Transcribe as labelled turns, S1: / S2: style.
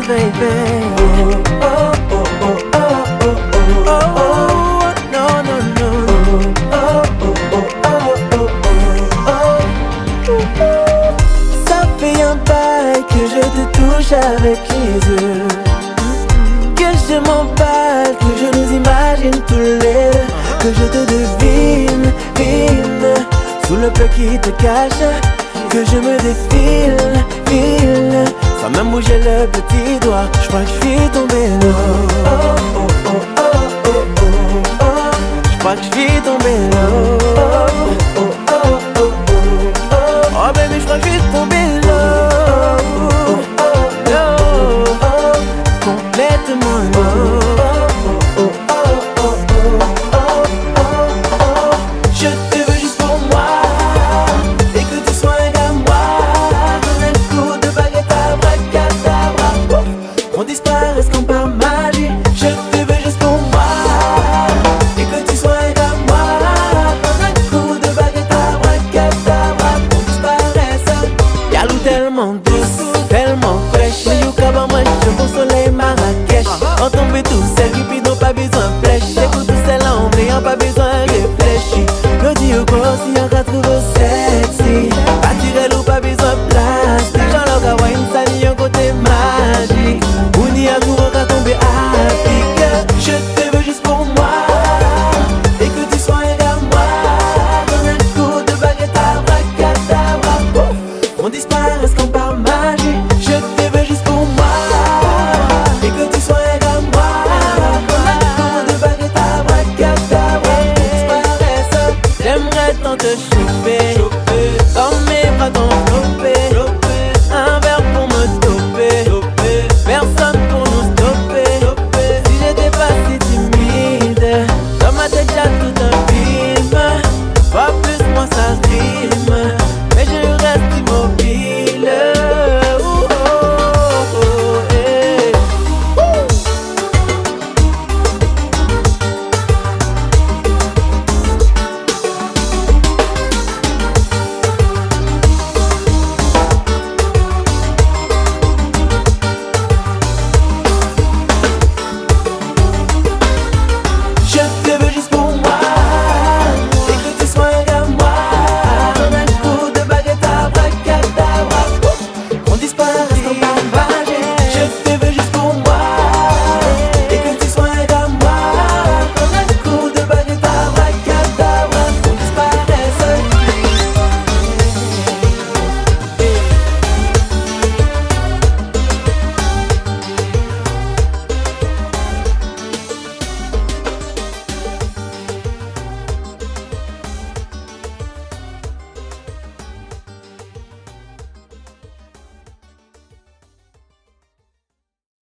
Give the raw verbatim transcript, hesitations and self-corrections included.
S1: baby. Oh, oh, oh, oh, oh, oh, oh, oh, no, no, no, no. Oh, oh, oh, oh, oh, oh, oh. Ça fait un bail que je te touche avec les yeux, que je m'emballe, que je nous imagine tous les deux, que je te devine, vine, sous le peu qui te cache, que je me défile, file, sans même bouger le petit doigt, je crois que je suis tombé là. Oh, oh, oh, oh, oh, oh, oh, oh. Je crois que je suis tombé là. Oh, oh, oh, oh, oh, oh, oh. Oh baby, je crois que je suis tombé là. Oh, oh, oh, oh, oh. Complètement là. Oh, oh, oh, oh, oh, oh, oh, oh. Je te veux juste pour moi, et que tu sois un gars moi. Comme un coup de baguette abracadabra, on disparaisse comme par magie. Je te veux juste pour moi, et que tu sois un gars moi. Comme un coup de baguette abracadabra, on disparaisse. Yalou tellement douce, tellement fraîche, mais you kaba moi je bon soleil Marrakech. On tombe tout seul, qui puis n'ont pas besoin de flèche. Écoute tout seul en n'ayant pas besoin de réfléchir. Le Dieu si on ka trouve sexy, attirez l'eau pas besoin de plastique. J'en l'ai qu'à une sani un côté magique, ou ni à tout on ka tomber à pique. Je te veux juste pour moi,